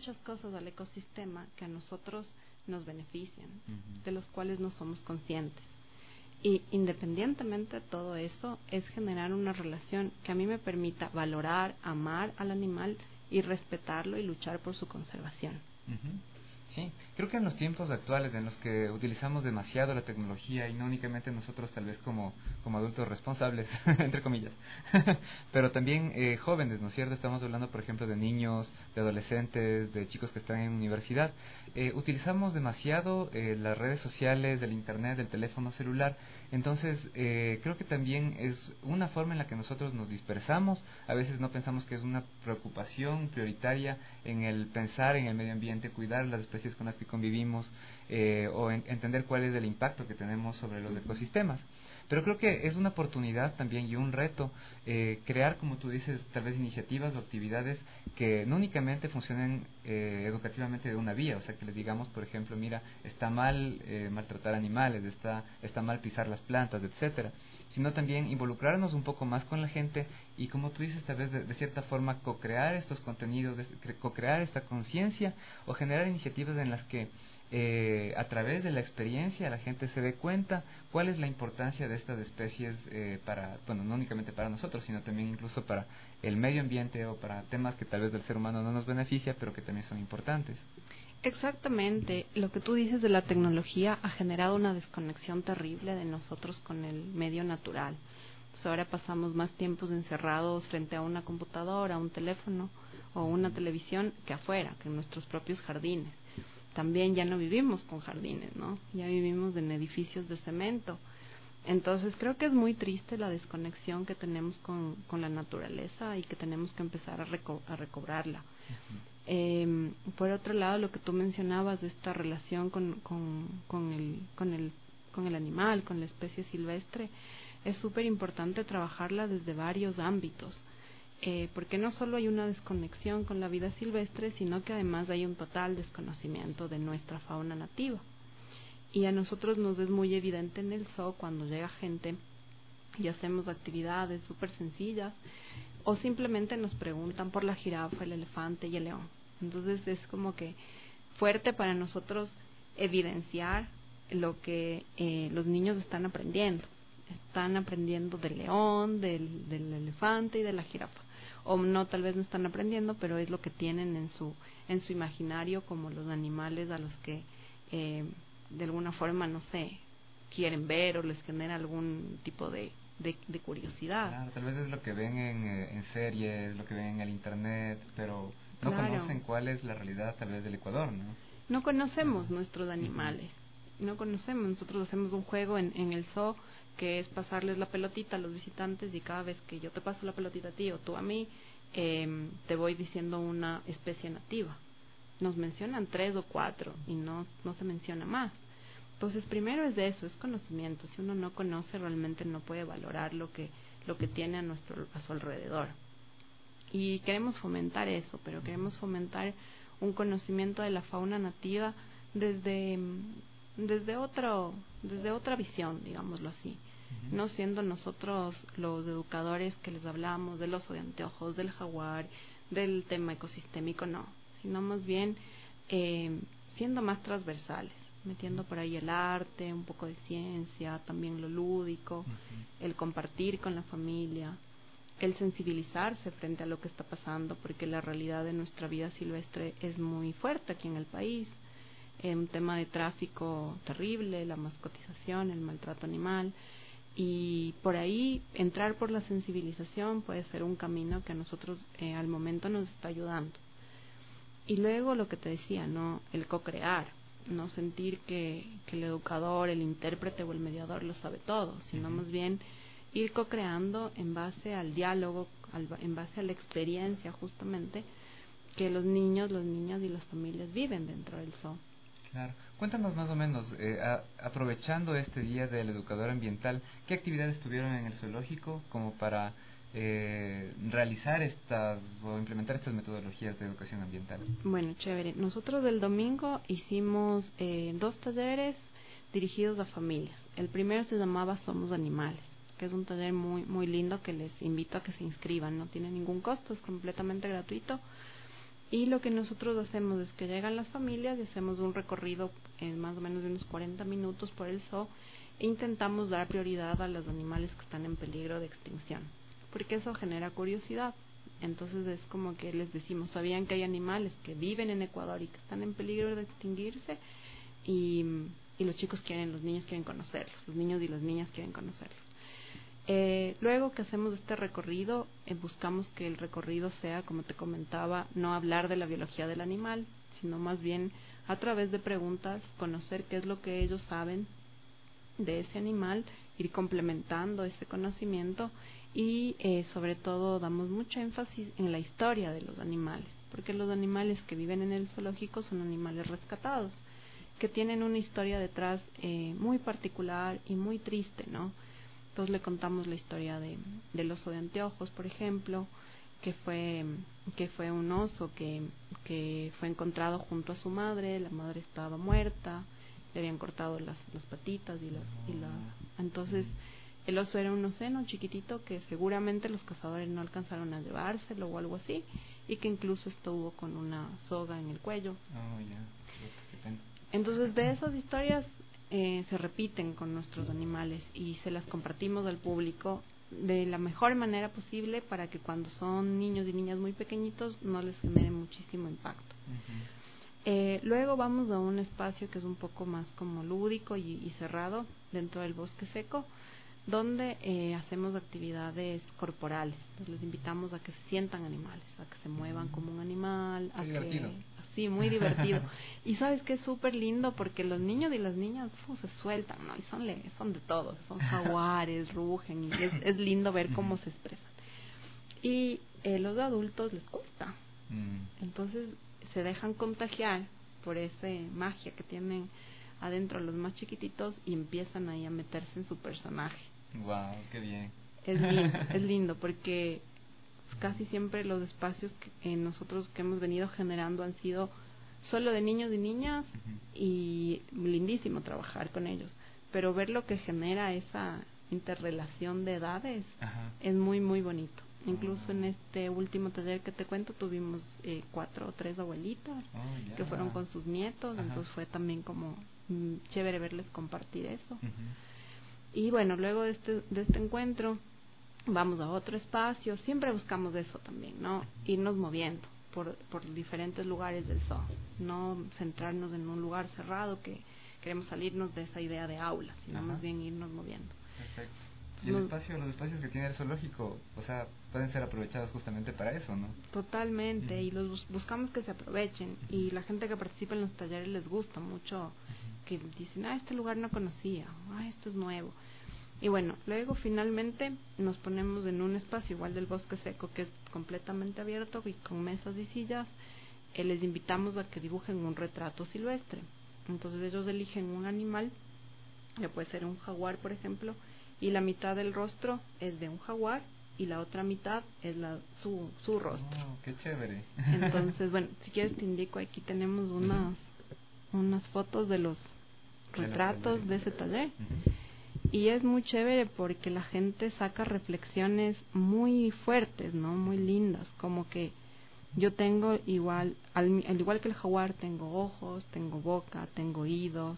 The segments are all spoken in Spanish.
muchas cosas al ecosistema que a nosotros nos benefician, de los cuales no somos conscientes. Y independientemente de todo eso, es generar una relación que a mí me permita valorar, amar al animal y respetarlo y luchar por su conservación. Sí, creo que en los tiempos actuales en los que utilizamos demasiado la tecnología y no únicamente nosotros tal vez como adultos responsables, entre comillas, pero también jóvenes, ¿no es cierto? Estamos hablando, por ejemplo, de niños, de adolescentes, de chicos que están en universidad. Utilizamos demasiado las redes sociales, del internet, del teléfono celular. Entonces, creo que también es una forma en la que nosotros nos dispersamos. A veces no pensamos que es una preocupación prioritaria en el pensar en el medio ambiente, cuidar las especies con las que convivimos, o entender cuál es el impacto que tenemos sobre los ecosistemas. Pero creo que es una oportunidad también y un reto crear, como tú dices, tal vez iniciativas o actividades que no únicamente funcionen educativamente de una vía, o sea, que les digamos, por ejemplo, mira, está mal maltratar animales, está mal pisar las plantas, etcétera, sino también involucrarnos un poco más con la gente y, como tú dices, tal vez de cierta forma co-crear estos contenidos, co-crear esta conciencia o generar iniciativas en las que a través de la experiencia la gente se dé cuenta cuál es la importancia de estas especies para, bueno, no únicamente para nosotros, sino también incluso para el medio ambiente o para temas que tal vez del ser humano no nos beneficia, pero que también son importantes. Exactamente, lo que tú dices de la tecnología ha generado una desconexión terrible de nosotros con el medio natural. Pues ahora pasamos más tiempos encerrados frente a una computadora, un teléfono o una televisión que afuera, que en nuestros propios jardines. También ya no vivimos con jardines, ¿no? Ya vivimos en edificios de cemento. Entonces creo que es muy triste la desconexión que tenemos con la naturaleza y que tenemos que empezar a recobrarla. Por otro lado, lo que tú mencionabas de esta relación con el animal, con la especie silvestre, es súper importante trabajarla desde varios ámbitos. Porque no solo hay una desconexión con la vida silvestre, sino que además hay un total desconocimiento de nuestra fauna nativa. Y a nosotros nos es muy evidente en el zoo cuando llega gente y hacemos actividades súper sencillas, o simplemente nos preguntan por la jirafa, el elefante y el león. Entonces es como que fuerte para nosotros evidenciar lo que los niños están aprendiendo. Están aprendiendo del león, del elefante y de la jirafa. O no, tal vez no están aprendiendo, pero es lo que tienen en su imaginario como los animales a los que de alguna forma, no sé, quieren ver o les genera algún tipo de curiosidad. Claro, tal vez es lo que ven en series, lo que ven en el internet, pero no Claro. conocen cuál es la realidad tal vez del Ecuador, ¿no? No conocemos nuestros animales, no conocemos. Nosotros hacemos un juego en el zoo que es pasarles la pelotita a los visitantes, y cada vez que yo te paso la pelotita a ti o tú a mí, te voy diciendo una especie nativa. Nos mencionan 3 o 4 y no se menciona más. Entonces, primero es de eso, es conocimiento. Si uno no conoce, realmente no puede valorar lo que tiene a su alrededor. Y queremos fomentar eso, pero queremos fomentar un conocimiento de la fauna nativa desde otra visión, digámoslo así. No siendo nosotros los educadores que les hablamos del oso de anteojos, del jaguar, del tema ecosistémico, no, sino más bien siendo más transversales, metiendo por ahí el arte, un poco de ciencia, también lo lúdico, el compartir con la familia, el sensibilizarse frente a lo que está pasando, porque la realidad de nuestra vida silvestre es muy fuerte aquí en el país. Un tema de tráfico terrible, la mascotización, el maltrato animal, y por ahí entrar por la sensibilización puede ser un camino que a nosotros al momento nos está ayudando. Y luego lo que te decía, no, el co-crear, no sentir que el educador, el intérprete o el mediador lo sabe todo, sino más bien ir co-creando en base al diálogo, en base a la experiencia justamente que los niños, las niñas y las familias viven dentro del zoo. Claro. Cuéntanos más o menos, aprovechando este Día del Educador Ambiental, ¿qué actividades tuvieron en el zoológico como para realizar estas o implementar estas metodologías de educación ambiental? Bueno, chévere. Nosotros el domingo hicimos 2 talleres dirigidos a familias. El primero se llamaba Somos Animales, que es un taller muy, muy lindo que les invito a que se inscriban. No tiene ningún costo, es completamente gratuito. Y lo que nosotros hacemos es que llegan las familias y hacemos un recorrido en más o menos de unos 40 minutos por el zoo e intentamos dar prioridad a los animales que están en peligro de extinción, porque eso genera curiosidad. Entonces es como que les decimos, ¿sabían que hay animales que viven en Ecuador y que están en peligro de extinguirse? Y los chicos quieren, los niños quieren conocerlos, los niños y las niñas quieren conocerlos. Luego que hacemos este recorrido, buscamos que el recorrido sea, como te comentaba, no hablar de la biología del animal, sino más bien a través de preguntas, conocer qué es lo que ellos saben de ese animal, ir complementando ese conocimiento y sobre todo damos mucho énfasis en la historia de los animales, porque los animales que viven en el zoológico son animales rescatados, que tienen una historia detrás muy particular y muy triste, ¿no? Entonces le contamos la historia del oso de anteojos, por ejemplo, que fue un oso que fue encontrado junto a su madre. La madre estaba muerta, le habían cortado las patitas entonces el oso era un oceno chiquitito que seguramente los cazadores no alcanzaron a llevárselo o algo así, y que incluso estuvo con una soga en el cuello. Entonces de esas historias se repiten con nuestros animales y se las compartimos al público de la mejor manera posible para que cuando son niños y niñas muy pequeñitos no les genere muchísimo impacto. Luego vamos a un espacio que es un poco más como lúdico y cerrado dentro del bosque seco, donde hacemos actividades corporales. Entonces les invitamos a que se sientan animales, a que se muevan como un animal, sí, muy divertido. Y sabes que es súper lindo porque los niños y las niñas se sueltan, ¿no? Y son de todo, son jaguares, rugen, y es lindo ver cómo se expresan. Y los adultos les gusta. Entonces se dejan contagiar por esa magia que tienen adentro los más chiquititos y empiezan ahí a meterse en su personaje. Wow, qué bien. Es lindo porque casi siempre los espacios que nosotros que hemos venido generando han sido solo de niños y niñas, y lindísimo trabajar con ellos, pero ver lo que genera esa interrelación de edades es muy muy bonito. Incluso en este último taller que te cuento tuvimos 4 o 3 abuelitas que fueron con sus nietos. Entonces fue también como chévere verles compartir eso. Y bueno, luego de este encuentro vamos a otro espacio. Siempre buscamos eso también, ¿no? Irnos moviendo por diferentes lugares del zoo, no centrarnos en un lugar cerrado que queremos salirnos de esa idea de aula, sino más bien irnos moviendo. Perfecto. Y los espacios que tiene el zoológico, o sea, pueden ser aprovechados justamente para eso, ¿no? Totalmente, y los buscamos que se aprovechen, y la gente que participa en los talleres les gusta mucho, que dicen, este lugar no conocía, esto es nuevo. Y bueno, luego finalmente nos ponemos en un espacio igual del bosque seco, que es completamente abierto y con mesas y sillas. Les invitamos a que dibujen un retrato silvestre. Entonces ellos eligen un animal, ya puede ser un jaguar, por ejemplo, y la mitad del rostro es de un jaguar y la otra mitad es su rostro. ¡Qué chévere! Entonces, bueno, si quieres te indico, aquí tenemos unas fotos de los retratos de ese taller. Y es muy chévere porque la gente saca reflexiones muy fuertes, ¿no? Muy lindas, como que yo tengo al igual que el jaguar, tengo ojos, tengo boca, tengo oídos,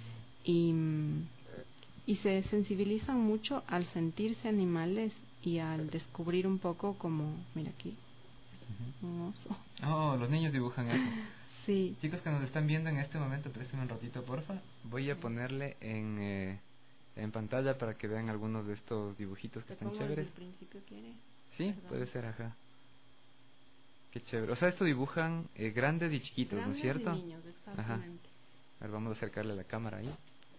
y se sensibilizan mucho al sentirse animales y al descubrir un poco como, mira aquí, un oso. Los niños dibujan eso. Sí. Chicos que nos están viendo en este momento, préstenme un ratito, porfa. Voy a ponerle en pantalla para que vean algunos de estos dibujitos que están chéveres. ¿Al principio quieres? Sí, puede ser, Qué chévere. O sea, esto dibujan grandes y chiquitos, grandes, ¿no es cierto? Y niños, exactamente. A ver, vamos a acercarle la cámara ahí.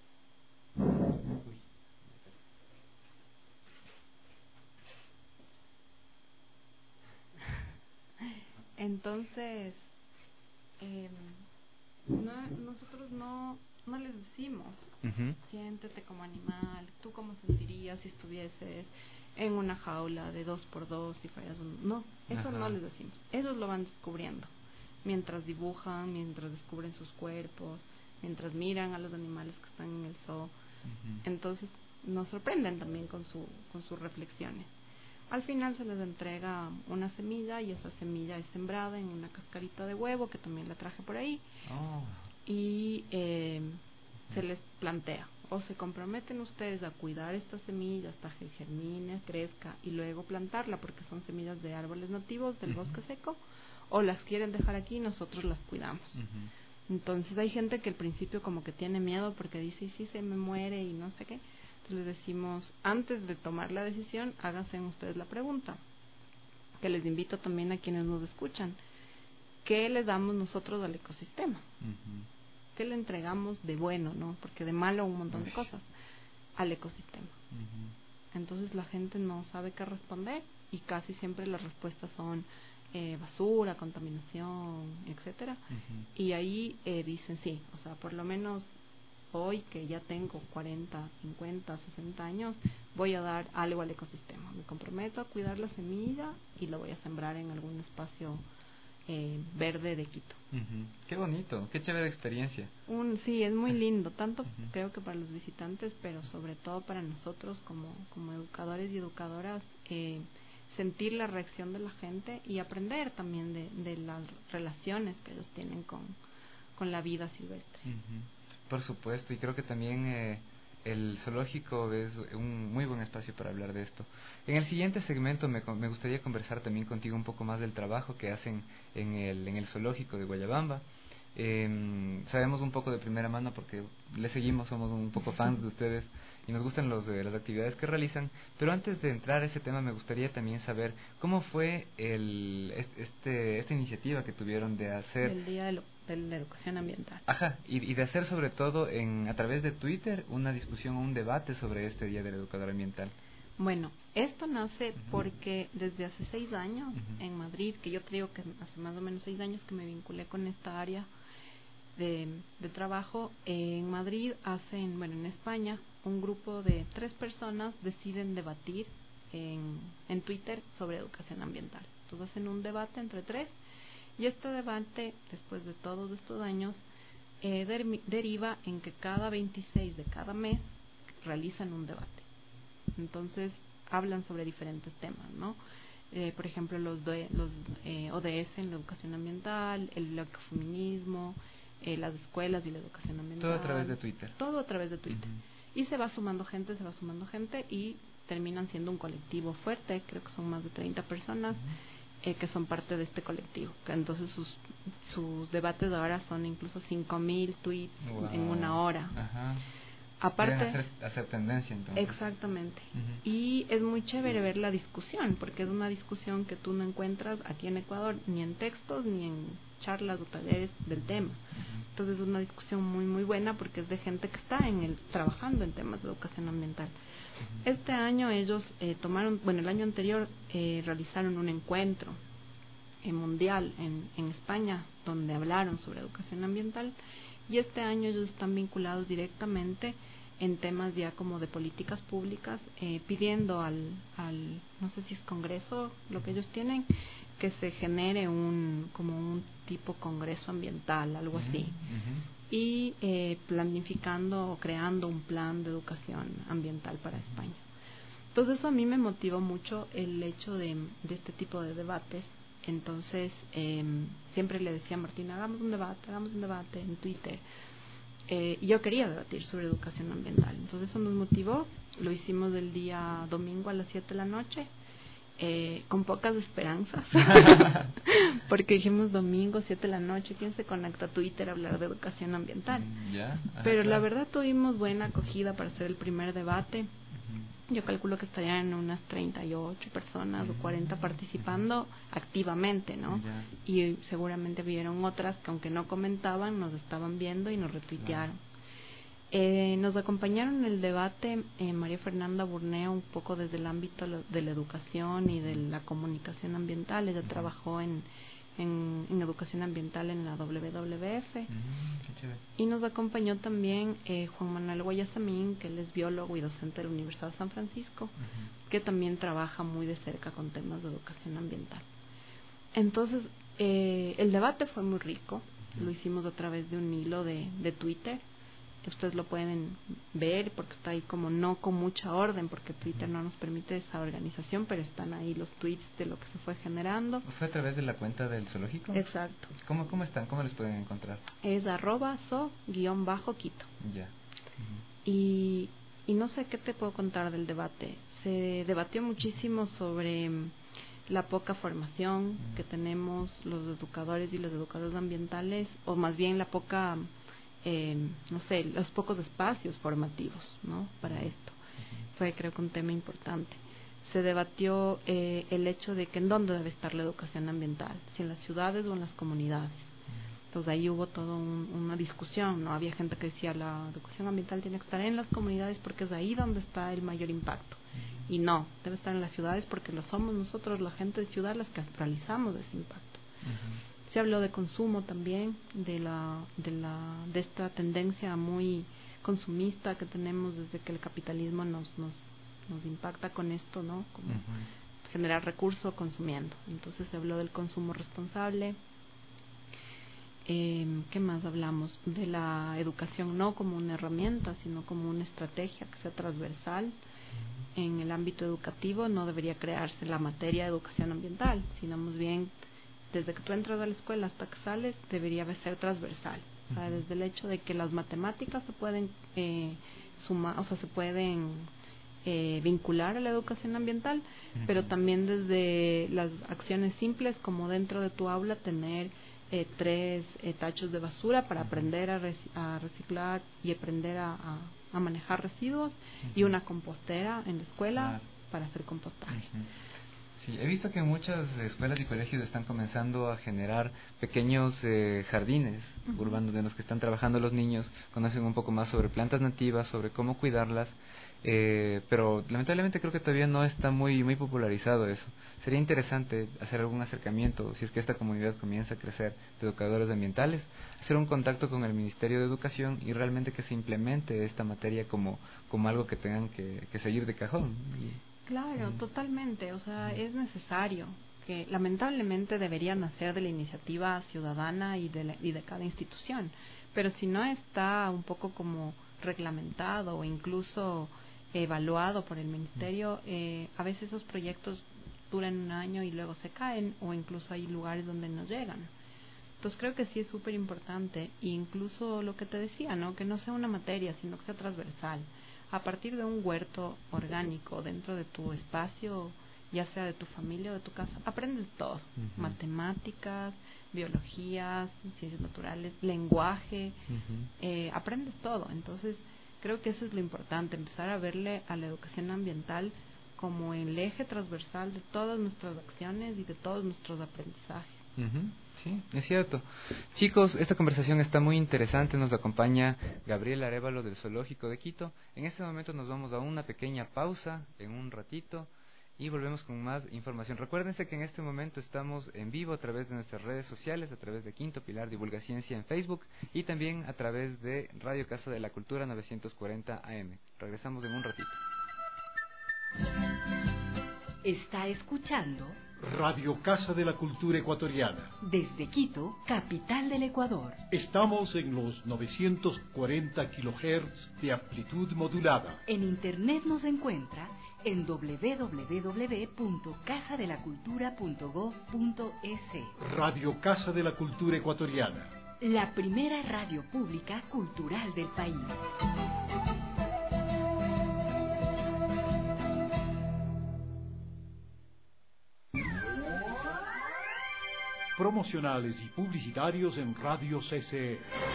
Entonces, nosotros no les decimos, siéntete como animal, tú cómo sentirías si estuvieses en una jaula de 2x2 y fueras no, eso no les decimos. Ellos lo van descubriendo mientras dibujan, mientras descubren sus cuerpos, mientras miran a los animales que están en el zoo. Entonces nos sorprenden también con sus reflexiones. Al final se les entrega una semilla y esa semilla es sembrada en una cascarita de huevo, que también la traje por ahí, y se les plantea, o se comprometen ustedes a cuidar esta semilla hasta que germine, crezca y luego plantarla, porque son semillas de árboles nativos del bosque seco, o las quieren dejar aquí y nosotros las cuidamos. Entonces hay gente que al principio como que tiene miedo porque dice, ¿y si se me muere y no sé qué? Entonces les decimos, antes de tomar la decisión, háganse ustedes la pregunta, que les invito también a quienes nos escuchan. ¿Qué le damos nosotros al ecosistema? ¿Qué le entregamos de bueno, no? Porque de malo un montón de cosas al ecosistema. Entonces la gente no sabe qué responder y casi siempre las respuestas son basura, contaminación, etcétera. Y ahí dicen sí, o sea, por lo menos hoy que ya tengo 40, 50, 60 años, voy a dar algo al ecosistema. Me comprometo a cuidar la semilla y la voy a sembrar en algún espacio verde de Quito. Qué bonito, qué chévere experiencia. Sí, es muy lindo, tanto creo que para los visitantes, pero sobre todo para nosotros como educadores y educadoras, sentir la reacción de la gente y aprender también de las relaciones que ellos tienen con la vida silvestre. Por supuesto, y creo que también el zoológico es un muy buen espacio para hablar de esto. En el siguiente segmento me gustaría conversar también contigo un poco más del trabajo que hacen en el zoológico de Guayabamba. Sabemos un poco de primera mano porque les seguimos, somos un poco fans de ustedes y nos gustan las actividades que realizan, pero antes de entrar a ese tema me gustaría también saber cómo fue esta iniciativa que tuvieron de hacer el Día de la Educación Ambiental. Y de hacer sobre todo a través de Twitter una discusión o un debate sobre este Día del Educador Ambiental. Bueno, esto nace porque desde hace 6 años en Madrid, que yo te digo que hace más o menos 6 años que me vinculé con esta área de trabajo, en Madrid en España, un grupo de 3 personas deciden debatir en Twitter sobre educación ambiental. Entonces hacen un debate entre 3 y este debate, después de todos estos años, deriva en que cada 26 de cada mes realizan un debate. Entonces hablan sobre diferentes temas, ¿no? Por ejemplo, los ODS en la educación ambiental, el ecofeminismo, las escuelas y la educación ambiental. Todo a través de Twitter. Todo a través de Twitter. Y se va sumando gente y terminan siendo un colectivo fuerte, creo que son más de 30 personas que son parte de este colectivo. Entonces sus debates ahora son incluso 5.000 tweets en una hora. Aparte, hacer tendencia entonces. Exactamente. Y es muy chévere ver la discusión, porque es una discusión que tú no encuentras aquí en Ecuador, ni en textos, ni en charlas o talleres del tema. Entonces es una discusión muy muy buena porque es de gente que está trabajando en temas de educación ambiental. Este año ellos el año anterior realizaron un encuentro mundial en España donde hablaron sobre educación ambiental, y este año ellos están vinculados directamente en temas ya como de políticas públicas, pidiendo al no sé si es Congreso lo que ellos tienen, que se genere como un tipo Congreso ambiental, algo así, y planificando o creando un plan de educación ambiental para España. Entonces eso a mí me motivó mucho el hecho de este tipo de debates. Entonces siempre le decía a Martina, hagamos un debate en Twitter. Y yo quería debatir sobre educación ambiental. Entonces eso nos motivó. Lo hicimos el día domingo a las 7 de la noche, con pocas esperanzas, porque dijimos domingo 7 de la noche, ¿quién se conecta a Twitter a hablar de educación ambiental? Pero la verdad tuvimos buena acogida para hacer el primer debate. Yo calculo que estarían unas 38 personas o 40 participando activamente, ¿no? Y seguramente vieron otras que aunque no comentaban, nos estaban viendo y nos retuitearon. Nos acompañaron en el debate María Fernanda Burneo, un poco desde el ámbito de la educación y de la comunicación ambiental. Ella trabajó en educación ambiental en la WWF. Y nos acompañó también Juan Manuel Guayasamín, que él es biólogo y docente de la Universidad de San Francisco, que también trabaja muy de cerca con temas de educación ambiental. Entonces el debate fue muy rico. Lo hicimos a través de un hilo de Twitter. Ustedes lo pueden ver porque está ahí como no con mucha orden, porque Twitter no nos permite esa organización, pero están ahí los tweets de lo que se fue generando. ¿Fue a través de la cuenta del zoológico? Exacto. ¿Cómo están? ¿Cómo les pueden encontrar? Es @so_Quito. Ya. Y no sé qué te puedo contar del debate. Se debatió muchísimo sobre la poca formación que tenemos los educadores y los educadores ambientales, o más bien la poca, los pocos espacios formativos, ¿no? Para esto. Fue, creo que, un tema importante. Se debatió el hecho de que en dónde debe estar la educación ambiental, si en las ciudades o en las comunidades. Entonces ahí hubo toda una discusión, ¿no? Había gente que decía la educación ambiental tiene que estar en las comunidades porque es ahí donde está el mayor impacto. Y no, debe estar en las ciudades porque lo somos nosotros, la gente de ciudad, las que realizamos ese impacto. Se habló de consumo también, de esta tendencia muy consumista que tenemos desde que el capitalismo nos impacta con esto, ¿no? Como generar recursos consumiendo. Entonces se habló del consumo responsable. ¿Qué más hablamos? De la educación no como una herramienta, sino como una estrategia que sea transversal. En el ámbito educativo no debería crearse la materia de educación ambiental, sino más bien desde que tú entras a la escuela hasta que sales debería ser transversal. O sea, desde el hecho de que las matemáticas se pueden sumar, o sea, se pueden vincular a la educación ambiental, pero también desde las acciones simples como dentro de tu aula tener 3 tachos de basura para aprender a reciclar y aprender a manejar residuos y una compostera en la escuela para hacer compostaje. Sí, he visto que muchas escuelas y colegios están comenzando a generar pequeños jardines urbanos en los que están trabajando los niños, conocen un poco más sobre plantas nativas, sobre cómo cuidarlas, pero lamentablemente creo que todavía no está muy popularizado eso. Sería interesante hacer algún acercamiento, si es que esta comunidad comienza a crecer, de educadores ambientales, hacer un contacto con el Ministerio de Educación y realmente que se implemente esta materia como algo que tengan que seguir de cajón. Claro, totalmente. O sea, es necesario, que lamentablemente debería nacer de la iniciativa ciudadana y de cada institución. Pero si no está un poco como reglamentado o incluso evaluado por el ministerio, a veces esos proyectos duran un año y luego se caen, o incluso hay lugares donde no llegan. Entonces creo que sí es súper importante, e incluso lo que te decía, ¿no? Que no sea una materia, sino que sea transversal. A partir de un huerto orgánico dentro de tu espacio, ya sea de tu familia o de tu casa, aprendes todo. Matemáticas, biología, ciencias naturales, lenguaje, aprendes todo. Entonces creo que eso es lo importante, empezar a verle a la educación ambiental como el eje transversal de todas nuestras acciones y de todos nuestros aprendizajes. Sí, es cierto. Chicos, esta conversación está muy interesante. Nos acompaña Gabriel Arévalo del Zoológico de Quito. En este momento nos vamos a una pequeña pausa, en un ratito, y volvemos con más información. Recuérdense que en este momento estamos en vivo a través de nuestras redes sociales, a través de Quinto Pilar Divulga Ciencia en Facebook y también a través de Radio Casa de la Cultura 940 AM. Regresamos en un ratito. Está escuchando Radio Casa de la Cultura Ecuatoriana. Desde Quito, capital del Ecuador. Estamos en los 940 kHz de amplitud modulada. En internet nos encuentra en www.casadelacultura.gov.es. Radio Casa de la Cultura Ecuatoriana. La primera radio pública cultural del país. Promocionales y publicitarios en Radio CCE.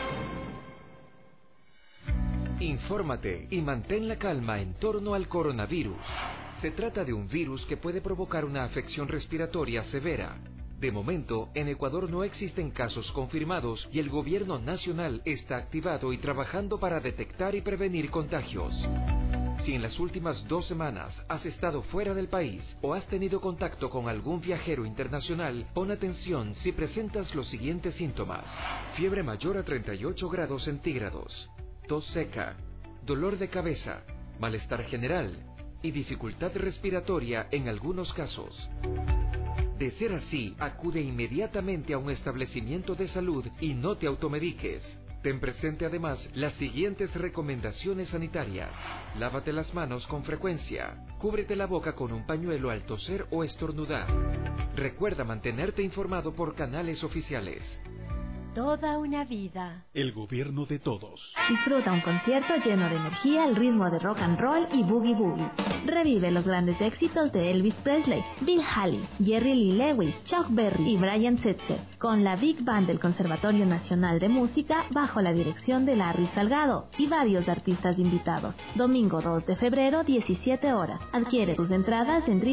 Infórmate y mantén la calma en torno al coronavirus. Se trata de un virus que puede provocar una afección respiratoria severa. De momento, en Ecuador no existen casos confirmados y el gobierno nacional está activado y trabajando para detectar y prevenir contagios. Si en las últimas 2 semanas has estado fuera del país o has tenido contacto con algún viajero internacional, pon atención si presentas los siguientes síntomas: fiebre mayor a 38 grados centígrados, tos seca, dolor de cabeza, malestar general y dificultad respiratoria en algunos casos. De ser así, acude inmediatamente a un establecimiento de salud y no te automediques. Ten presente además las siguientes recomendaciones sanitarias. Lávate las manos con frecuencia. Cúbrete la boca con un pañuelo al toser o estornudar. Recuerda mantenerte informado por canales oficiales. Toda una vida. El gobierno de todos. Disfruta un concierto lleno de energía al ritmo de rock and roll y boogie boogie. Revive los grandes éxitos de Elvis Presley, Bill Haley, Jerry Lee Lewis, Chuck Berry y Brian Setzer, con la Big Band del Conservatorio Nacional de Música bajo la dirección de Larry Salgado y varios artistas invitados. Domingo 2 de febrero, 17 horas. Adquiere tus entradas en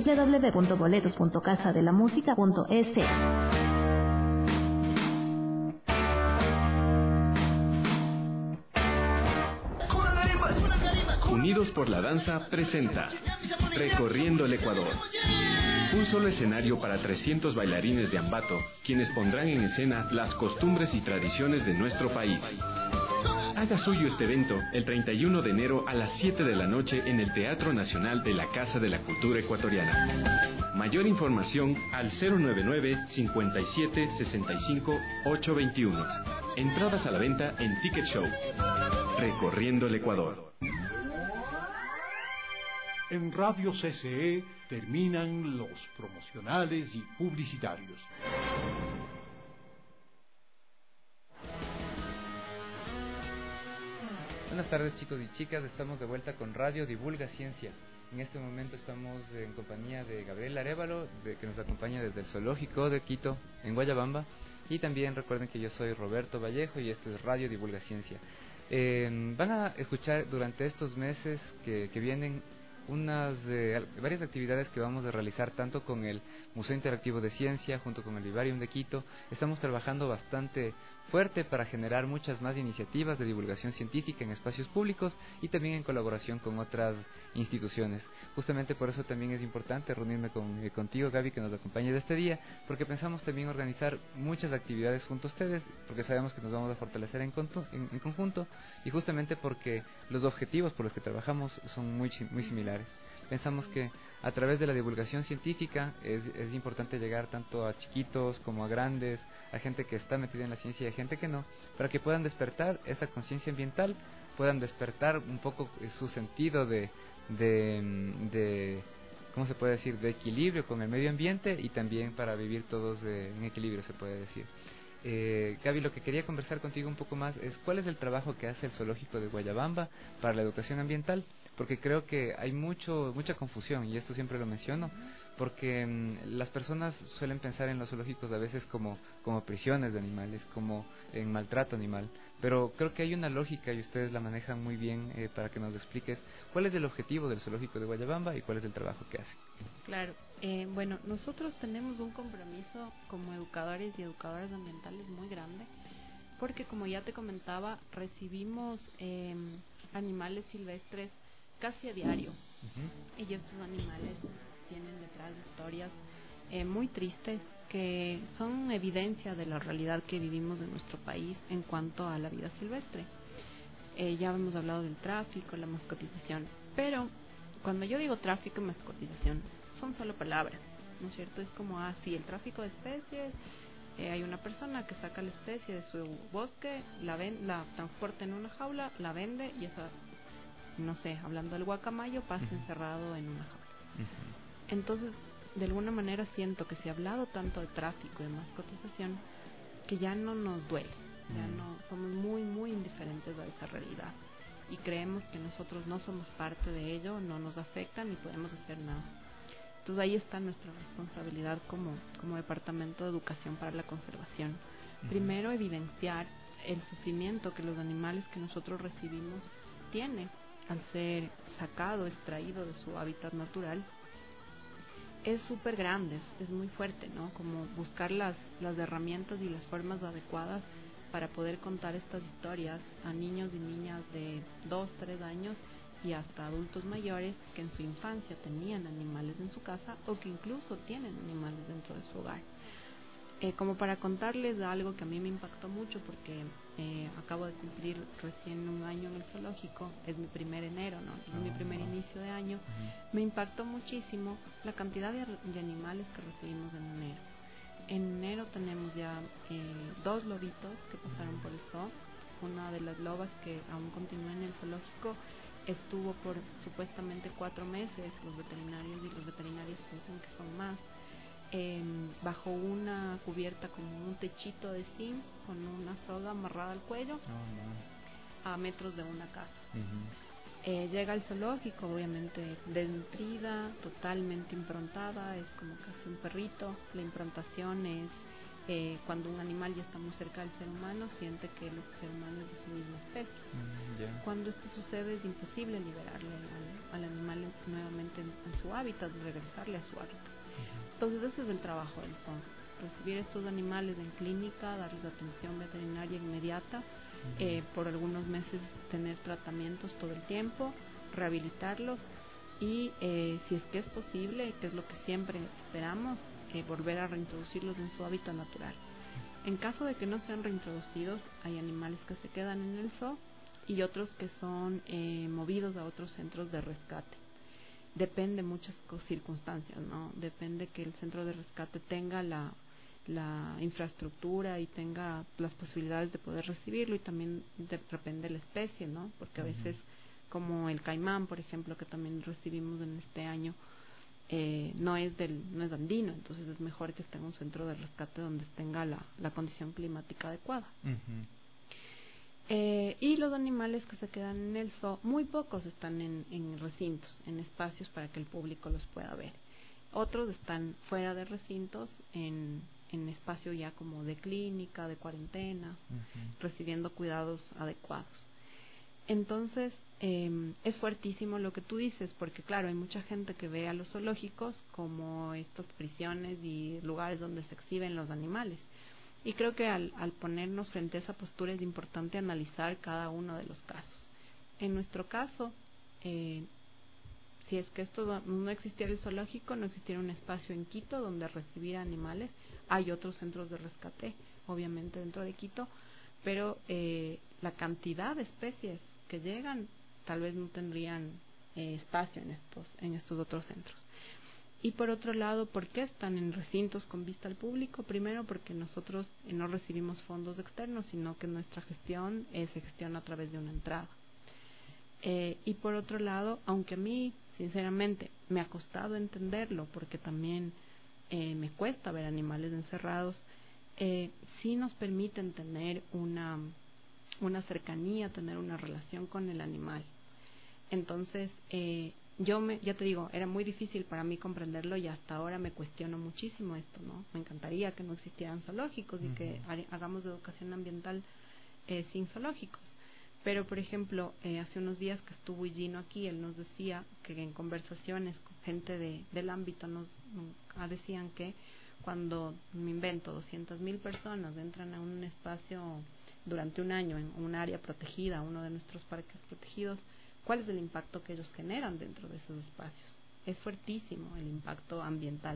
www.boletos.casadelamusica.es. Unidos por la Danza presenta Recorriendo el Ecuador. Un solo escenario para 300 bailarines de Ambato, quienes pondrán en escena las costumbres y tradiciones de nuestro país. Haga suyo este evento el 31 de enero a las 7 de la noche en el Teatro Nacional de la Casa de la Cultura Ecuatoriana. Mayor información al 099 57 65 821. Entradas a la venta en Ticket Show. Recorriendo el Ecuador. En Radio CCE terminan los promocionales y publicitarios. Buenas tardes, chicos y chicas, estamos de vuelta con Radio Divulga Ciencia. En este momento estamos en compañía de Gabriel Arévalo, que nos acompaña desde el Zoológico de Quito, en Guayabamba. Y también recuerden que yo soy Roberto Vallejo y esto es Radio Divulga Ciencia. Van a escuchar durante estos meses que vienen varias actividades que vamos a realizar tanto con el Museo Interactivo de Ciencia junto con el Vivarium de Quito. Estamos trabajando bastante fuerte para generar muchas más iniciativas de divulgación científica en espacios públicos y también en colaboración con otras instituciones. Justamente por eso también es importante reunirme contigo, Gaby, que nos acompañe de este día, porque pensamos también organizar muchas actividades junto a ustedes, porque sabemos que nos vamos a fortalecer en conjunto y justamente porque los objetivos por los que trabajamos son muy similares. Pensamos que a través de la divulgación científica es importante llegar tanto a chiquitos como a grandes, a gente que está metida en la ciencia y a gente que no, para que puedan despertar esta conciencia ambiental, puedan despertar un poco su sentido de ¿cómo se puede decir?, de equilibrio con el medio ambiente y también para vivir todos en equilibrio, se puede decir. Gaby, lo que quería conversar contigo un poco más es cuál es el trabajo que hace el Zoológico de Guayabamba para la educación ambiental, porque creo que hay mucha confusión, y esto siempre lo menciono, porque las personas suelen pensar en los zoológicos a veces como prisiones de animales, como en maltrato animal, pero creo que hay una lógica y ustedes la manejan muy bien para que nos expliques cuál es el objetivo del Zoológico de Guayabamba y cuál es el trabajo que hacen. Claro, bueno, nosotros tenemos un compromiso como educadores y educadoras ambientales muy grande, porque como ya te comentaba, recibimos animales silvestres casi a diario. Y estos animales tienen detrás historias muy tristes que son evidencia de la realidad que vivimos en nuestro país en cuanto a la vida silvestre. Ya hemos hablado del tráfico, la mascotización, pero cuando yo digo tráfico y mascotización son solo palabras, ¿no es cierto? Es como sí, el tráfico de especies, hay una persona que saca la especie de su bosque, la transporta en una jaula, la vende y esa, no sé, hablando del guacamayo, pasa encerrado en una jaula. Entonces, de alguna manera siento que se ha hablado tanto de tráfico y de mascotización que ya no nos duele, ya no somos muy indiferentes a esa realidad y creemos que nosotros no somos parte de ello, no nos afecta ni podemos hacer nada. Entonces ahí está nuestra responsabilidad como Departamento de Educación para la Conservación. Primero, evidenciar el sufrimiento que los animales que nosotros recibimos tienen al ser sacado, extraído de su hábitat natural. Es súper grande, es muy fuerte, ¿no? Como buscar las herramientas y las formas adecuadas para poder contar estas historias a niños y niñas de 2, 3 años y hasta adultos mayores que en su infancia tenían animales en su casa o que incluso tienen animales dentro de su hogar. Como para contarles algo que a mí me impactó mucho porque acabo de cumplir recién un año en el zoológico, es mi primer enero, ¿no? Es mi primer inicio de año. Me impactó muchísimo la cantidad de animales que recibimos en enero. En enero tenemos ya 2 lobitos que pasaron por el zoo, una de las lobas que aún continúa en el zoológico, estuvo por supuestamente 4 meses, los veterinarios y los veterinarios piensan que son más, bajo una cubierta como un techito de zinc con una soga amarrada al cuello a metros de una casa. Llega al zoológico, obviamente desnutrida, totalmente improntada, es como casi un perrito. La improntación es cuando un animal ya está muy cerca del ser humano, siente que el ser humano es de su misma especie. Cuando esto sucede es imposible liberarle al animal nuevamente en su hábitat, regresarle a su hábitat. Entonces ese es el trabajo del zoo, recibir estos animales en clínica, darles atención veterinaria inmediata, por algunos meses tener tratamientos todo el tiempo, rehabilitarlos y si es que es posible, que es lo que siempre esperamos, volver a reintroducirlos en su hábitat natural. En caso de que no sean reintroducidos, hay animales que se quedan en el zoo y otros que son movidos a otros centros de rescate. Depende de muchas circunstancias, ¿no? Depende que el centro de rescate tenga la infraestructura y tenga las posibilidades de poder recibirlo, y también depende de la especie, ¿no? Porque a veces, como el caimán, por ejemplo, que también recibimos en este año, no es andino, entonces es mejor que esté en un centro de rescate donde tenga la condición climática adecuada. Y los animales que se quedan en el zoo, muy pocos están en recintos, en espacios para que el público los pueda ver. Otros están fuera de recintos, en espacio ya como de clínica, de cuarentena, recibiendo cuidados adecuados. Entonces, es fuertísimo lo que tú dices, porque claro, hay mucha gente que ve a los zoológicos como estas prisiones y lugares donde se exhiben los animales. Y creo que al ponernos frente a esa postura es importante analizar cada uno de los casos. En nuestro caso, si es que esto no existiera el zoológico, no existiera un espacio en Quito donde recibir animales. Hay otros centros de rescate, obviamente, dentro de Quito, pero la cantidad de especies que llegan tal vez no tendrían espacio en estos otros centros. Y por otro lado, ¿por qué están en recintos con vista al público? Primero, porque nosotros no recibimos fondos externos, sino que nuestra gestión se gestiona a través de una entrada. Y por otro lado, aunque a mí, sinceramente, me ha costado entenderlo, porque también me cuesta ver animales encerrados, sí nos permiten tener una cercanía, tener una relación con el animal. Entonces, ya te digo, era muy difícil para mí comprenderlo y hasta ahora me cuestiono muchísimo esto, ¿no? Me encantaría que no existieran zoológicos y que hagamos educación ambiental sin zoológicos. Pero, por ejemplo, hace unos días que estuvo Gino aquí, él nos decía que en conversaciones con gente del ámbito nos decían que cuando, me invento, 200,000 personas entran a un espacio durante un año en un área protegida, uno de nuestros parques protegidos, ¿cuál es el impacto que ellos generan dentro de esos espacios? Es fuertísimo el impacto ambiental.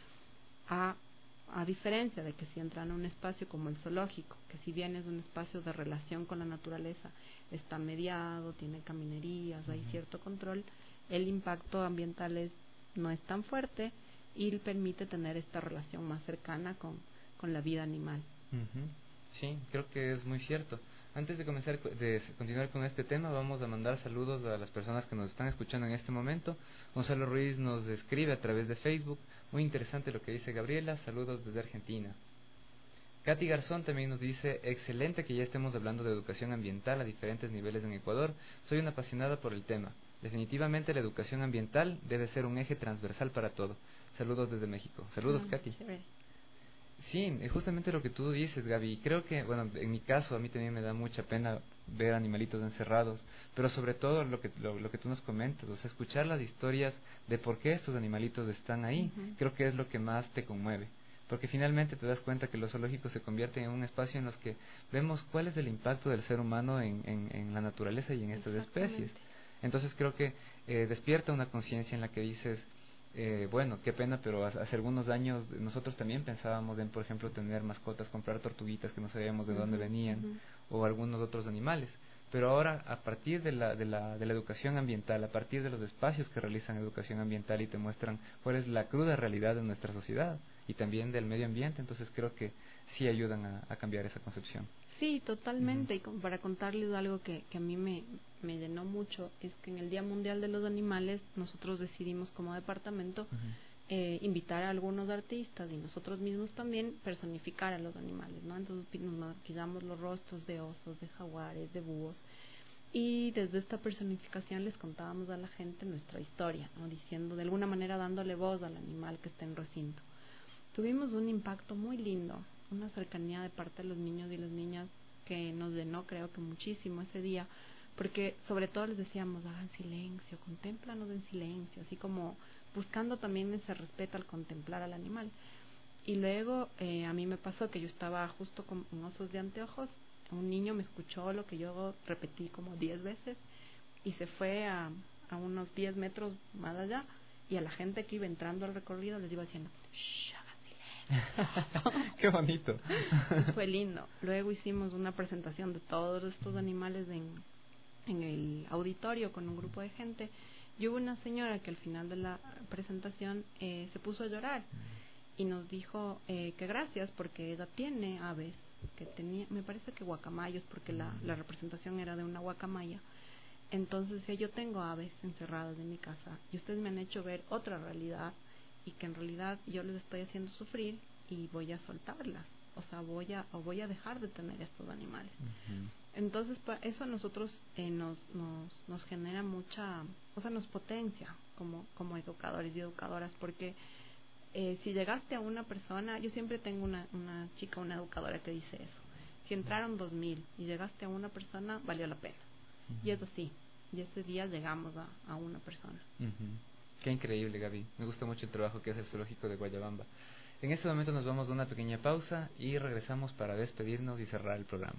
A diferencia de que si entran a un espacio como el zoológico, que si bien es un espacio de relación con la naturaleza, está mediado, tiene caminerías, hay cierto control, el impacto ambiental no es tan fuerte y permite tener esta relación más cercana con la vida animal. Sí, creo que es muy cierto. Antes de continuar con este tema, vamos a mandar saludos a las personas que nos están escuchando en este momento. Gonzalo Ruiz nos escribe a través de Facebook. Muy interesante lo que dice Gabriela. Saludos desde Argentina. Katy Garzón también nos dice: excelente que ya estemos hablando de educación ambiental a diferentes niveles en Ecuador. Soy una apasionada por el tema. Definitivamente la educación ambiental debe ser un eje transversal para todo. Saludos desde México. Saludos, Katy. Sí, es justamente lo que tú dices, Gaby. Creo que, bueno, en mi caso, a mí también me da mucha pena ver animalitos encerrados, pero sobre todo lo que tú nos comentas, o sea, escuchar las historias de por qué estos animalitos están ahí, creo que es lo que más te conmueve. Porque finalmente te das cuenta que los zoológicos se convierten en un espacio en los que vemos cuál es el impacto del ser humano en la naturaleza y en estas especies. Entonces creo que despierta una conciencia en la que dices, bueno, qué pena, pero hace algunos años nosotros también pensábamos en, por ejemplo, tener mascotas, comprar tortuguitas que no sabíamos de dónde venían, o algunos otros animales. Pero ahora, a partir de la educación ambiental, a partir de los espacios que realizan educación ambiental y te muestran cuál es la cruda realidad de nuestra sociedad, y también del medio ambiente, entonces creo que sí ayudan a cambiar esa concepción. Sí, totalmente. Y para contarles algo que a mí me llenó mucho, es que en el Día Mundial de los Animales nosotros decidimos como departamento invitar a algunos artistas y nosotros mismos también personificar a los animales, ¿no? Entonces nos maquillamos los rostros de osos, de jaguares, de búhos, y desde esta personificación les contábamos a la gente nuestra historia, ¿no? Diciendo, de alguna manera dándole voz al animal que está en recinto. Tuvimos un impacto muy lindo, una cercanía de parte de los niños y las niñas que nos llenó, creo que muchísimo ese día, porque sobre todo les decíamos, hagan silencio, contémplanos en silencio, así como buscando también ese respeto al contemplar al animal. Y luego a mí me pasó que yo estaba justo con osos de anteojos, un niño me escuchó lo que yo repetí como 10 veces y se fue a unos 10 metros más allá, y a la gente que iba entrando al recorrido les iba diciendo, shh, qué bonito. Pues fue lindo. Luego hicimos una presentación de todos estos animales en el auditorio con un grupo de gente, y hubo una señora que al final de la presentación se puso a llorar y nos dijo que gracias porque ella tiene aves, que tenía, me parece que guacamayos, porque la representación era de una guacamaya. Entonces yo tengo aves encerradas en mi casa y ustedes me han hecho ver otra realidad, y que en realidad yo les estoy haciendo sufrir y voy a soltarlas, o sea, voy a dejar de tener estos animales. Entonces eso a nosotros nos genera mucha, o sea, nos potencia como educadores y educadoras, porque si llegaste a una persona, yo siempre tengo una chica, una educadora que dice eso, si entraron 2000 y llegaste a una persona, valió la pena. Y es así, y ese día llegamos a una persona. Qué increíble, Gaby. Me gusta mucho el trabajo que hace el zoológico de Guayabamba. En este momento nos vamos a una pequeña pausa y regresamos para despedirnos y cerrar el programa.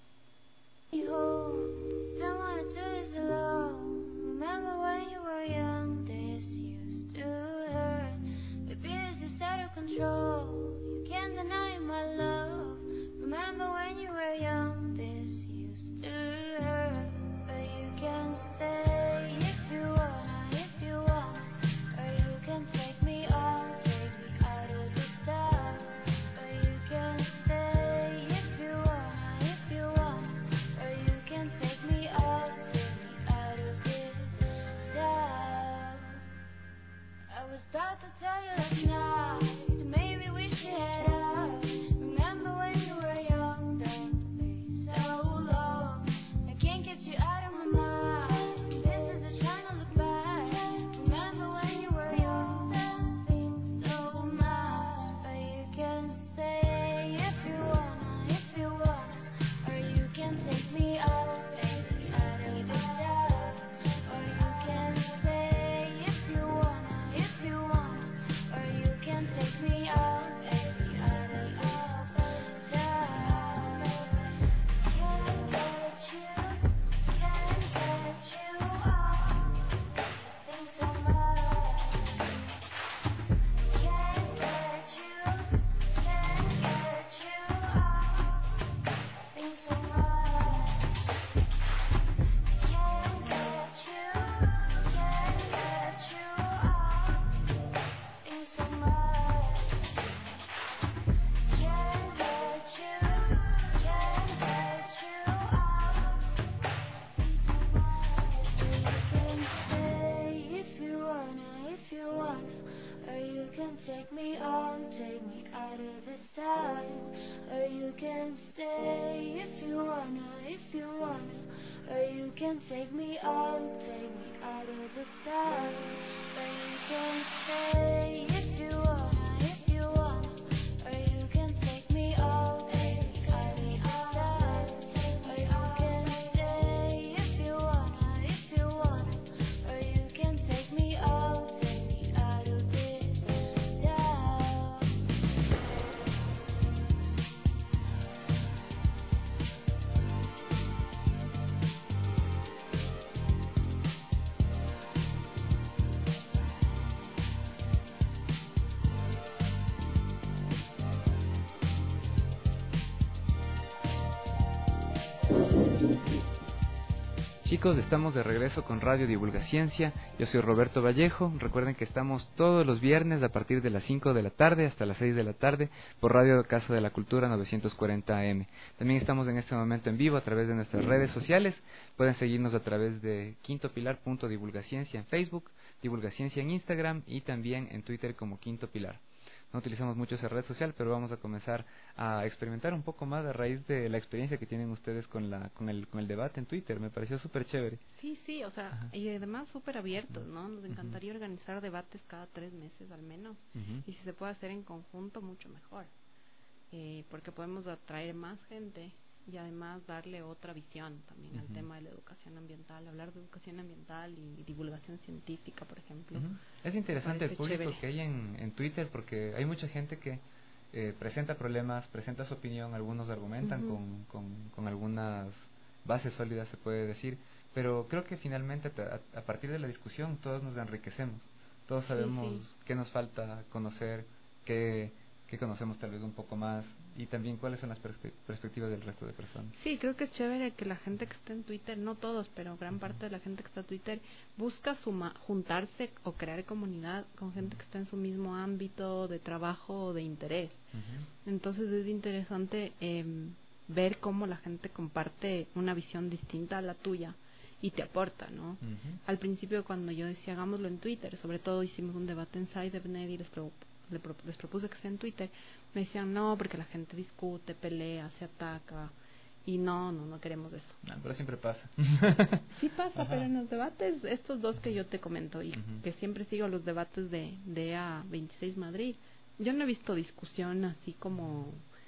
Take me on, take me out of this time. Or you can stay if you wanna. Or you can take me on, take me out of this time. Or you can stay if you wanna. Or you can take me on, take me out of this time. Or you can stay if you wanna. Or you can take me on, take me out of this. Chicos, estamos de regreso con Radio Divulgaciencia. Yo soy Roberto Vallejo. Recuerden que estamos todos los viernes a partir de las 5 de la tarde hasta las 6 de la tarde por Radio Casa de la Cultura 940 AM. También estamos en este momento en vivo a través de nuestras redes sociales. Pueden seguirnos a través de quintopilar.divulgaciencia en Facebook, Divulgaciencia en Instagram y también en Twitter como Quinto Pilar. No utilizamos mucho esa red social, pero vamos a comenzar a experimentar un poco más a raíz de la experiencia que tienen ustedes con el debate en Twitter. Me pareció súper chévere. Sí, o sea, Ajá. y además súper abiertos, ¿no? Nos encantaría organizar debates cada 3 meses al menos, y si se puede hacer en conjunto, mucho mejor, porque podemos atraer más gente y además darle otra visión también al tema de la educación ambiental, hablar de educación ambiental y divulgación científica, por ejemplo. Es interesante el público chévere que hay en Twitter, porque hay mucha gente que presenta problemas, presenta su opinión, algunos argumentan con algunas bases sólidas, se puede decir, pero creo que finalmente a partir de la discusión todos nos enriquecemos, todos sabemos qué nos falta conocer, qué conocemos tal vez un poco más, y también cuáles son las perspectivas del resto de personas. Sí, creo que es chévere que la gente que está en Twitter, no todos, pero gran parte de la gente que está en Twitter busca juntarse o crear comunidad con gente que está en su mismo ámbito de trabajo o de interés. Entonces es interesante ver cómo la gente comparte una visión distinta a la tuya y te aporta, ¿no? Al principio, cuando yo decía hagámoslo en Twitter, sobre todo hicimos un debate en SciDevNet y les propuse que sea en Twitter, me decían no, porque la gente discute, pelea, se ataca, y no queremos eso. No, pero siempre pasa. Sí pasa, pero en los debates, estos dos que yo te comento, y que siempre sigo los debates de EA26 Madrid, yo no he visto discusión así como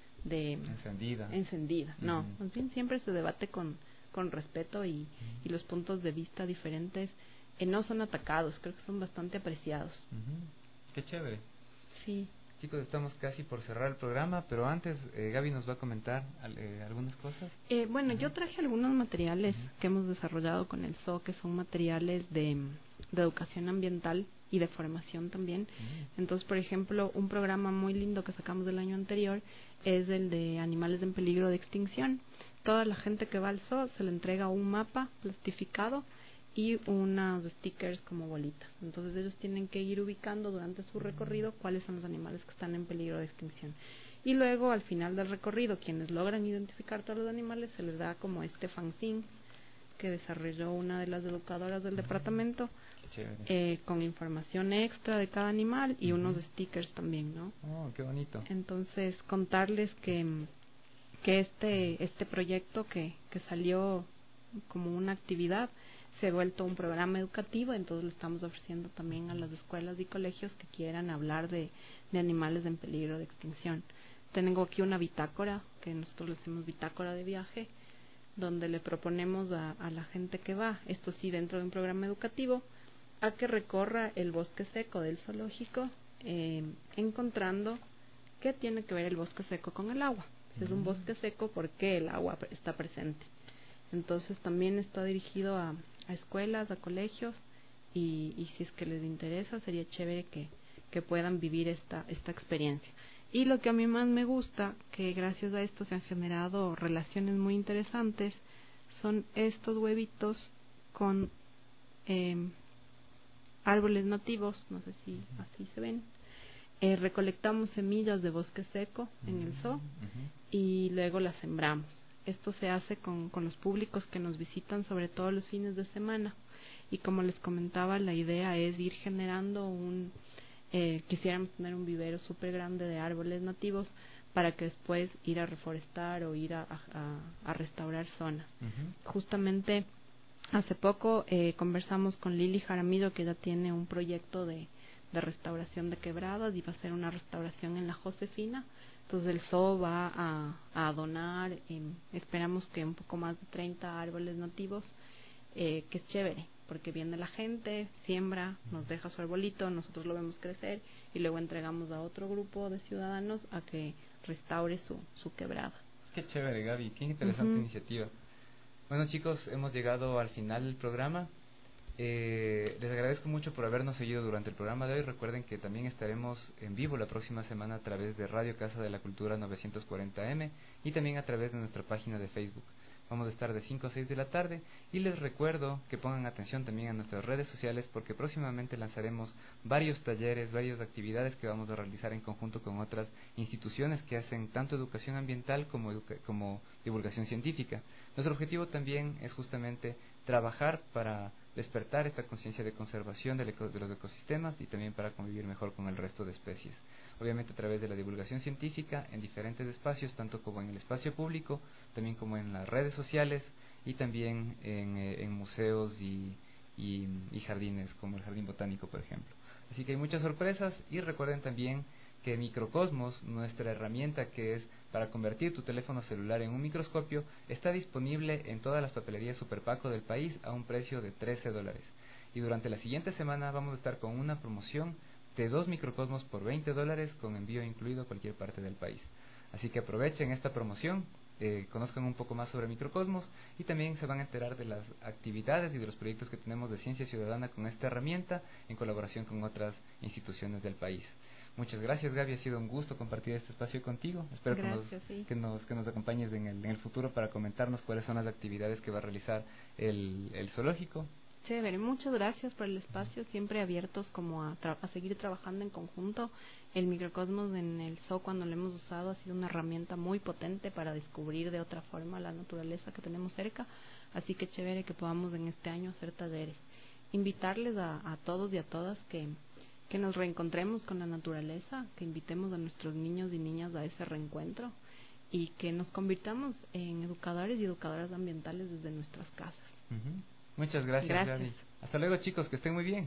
de encendida, no, más bien siempre se debate con respeto y los puntos de vista diferentes no son atacados, creo que son bastante apreciados. Qué chévere. Sí. Chicos, estamos casi por cerrar el programa, pero antes Gaby nos va a comentar algunas cosas. Bueno, yo traje algunos materiales que hemos desarrollado con el zoo, que son materiales de educación ambiental y de formación también. Entonces, por ejemplo, un programa muy lindo que sacamos del año anterior es el de animales en peligro de extinción. Toda la gente que va al zoo se le entrega un mapa plastificado y unos stickers como bolitas. Entonces ellos tienen que ir ubicando durante su recorrido cuáles son los animales que están en peligro de extinción. Y luego al final del recorrido, quienes logran identificar todos los animales, se les da como este fanzine que desarrolló una de las educadoras del departamento, con información extra de cada animal y unos stickers también, ¿no? Oh, qué bonito. Entonces contarles que este proyecto que salió como una actividad se ha vuelto un programa educativo, entonces lo estamos ofreciendo también a las escuelas y colegios que quieran hablar de animales en peligro de extinción. Tengo aquí una bitácora, que nosotros le hacemos bitácora de viaje, donde le proponemos a la gente que va, esto sí dentro de un programa educativo, a que recorra el bosque seco del zoológico, encontrando qué tiene que ver el bosque seco con el agua. Si es un bosque seco, ¿por qué el agua está presente? Entonces también está dirigido a escuelas, a colegios, y si es que les interesa, sería chévere que puedan vivir esta experiencia. Y lo que a mí más me gusta, que gracias a esto se han generado relaciones muy interesantes, son estos huevitos con árboles nativos, no sé si así se ven. Recolectamos semillas de bosque seco en el zoo y luego las sembramos. Esto se hace con los públicos que nos visitan, sobre todo los fines de semana. Y como les comentaba, la idea es ir generando quisiéramos tener un vivero súper grande de árboles nativos para que después ir a reforestar o ir a restaurar zonas. Justamente hace poco conversamos con Lili Jaramillo, que ya tiene un proyecto de restauración de quebradas y va a hacer una restauración en la Josefina. Entonces el zoo va a donar, esperamos que un poco más de 30 árboles nativos, que es chévere, porque viene la gente, siembra, nos deja su arbolito, nosotros lo vemos crecer y luego entregamos a otro grupo de ciudadanos a que restaure su quebrada. Qué chévere, Gaby, qué interesante iniciativa. Bueno, chicos, hemos llegado al final del programa. Les agradezco mucho por habernos seguido durante el programa de hoy. Recuerden que también estaremos en vivo la próxima semana a través de Radio Casa de la Cultura 940 AM y también a través de nuestra página de Facebook. Vamos a estar de 5 a 6 de la tarde y les recuerdo que pongan atención también a nuestras redes sociales porque próximamente lanzaremos varios talleres, varias actividades que vamos a realizar en conjunto con otras instituciones que hacen tanto educación ambiental como divulgación científica. Nuestro objetivo también es justamente trabajar para despertar esta conciencia de conservación de los ecosistemas y también para convivir mejor con el resto de especies. Obviamente a través de la divulgación científica en diferentes espacios, tanto como en el espacio público, también como en las redes sociales y también en museos y jardines, como el Jardín Botánico, por ejemplo. Así que hay muchas sorpresas y recuerden también que Microcosmos, nuestra herramienta que es para convertir tu teléfono celular en un microscopio, está disponible en todas las papelerías Super Paco del país a un precio de $13. Y durante la siguiente semana vamos a estar con una promoción de 2 microcosmos por $20 con envío incluido a cualquier parte del país. Así que aprovechen esta promoción, conozcan un poco más sobre Microcosmos y también se van a enterar de las actividades y de los proyectos que tenemos de ciencia ciudadana con esta herramienta en colaboración con otras instituciones del país. Muchas gracias, Gaby, ha sido un gusto compartir este espacio contigo. Espero que nos acompañes en el futuro para comentarnos cuáles son las actividades que va a realizar el zoológico. Chévere, muchas gracias por el espacio, siempre abiertos como a seguir trabajando en conjunto. El Microcosmos en el zoo, cuando lo hemos usado, ha sido una herramienta muy potente para descubrir de otra forma la naturaleza que tenemos cerca, así que chévere que podamos en este año hacer talleres. Invitarles a todos y a todas que nos reencontremos con la naturaleza, que invitemos a nuestros niños y niñas a ese reencuentro y que nos convirtamos en educadores y educadoras ambientales desde nuestras casas. Muchas gracias, Gaby. Hasta luego, chicos, que estén muy bien.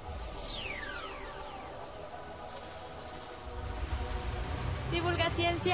Divulga Ciencia.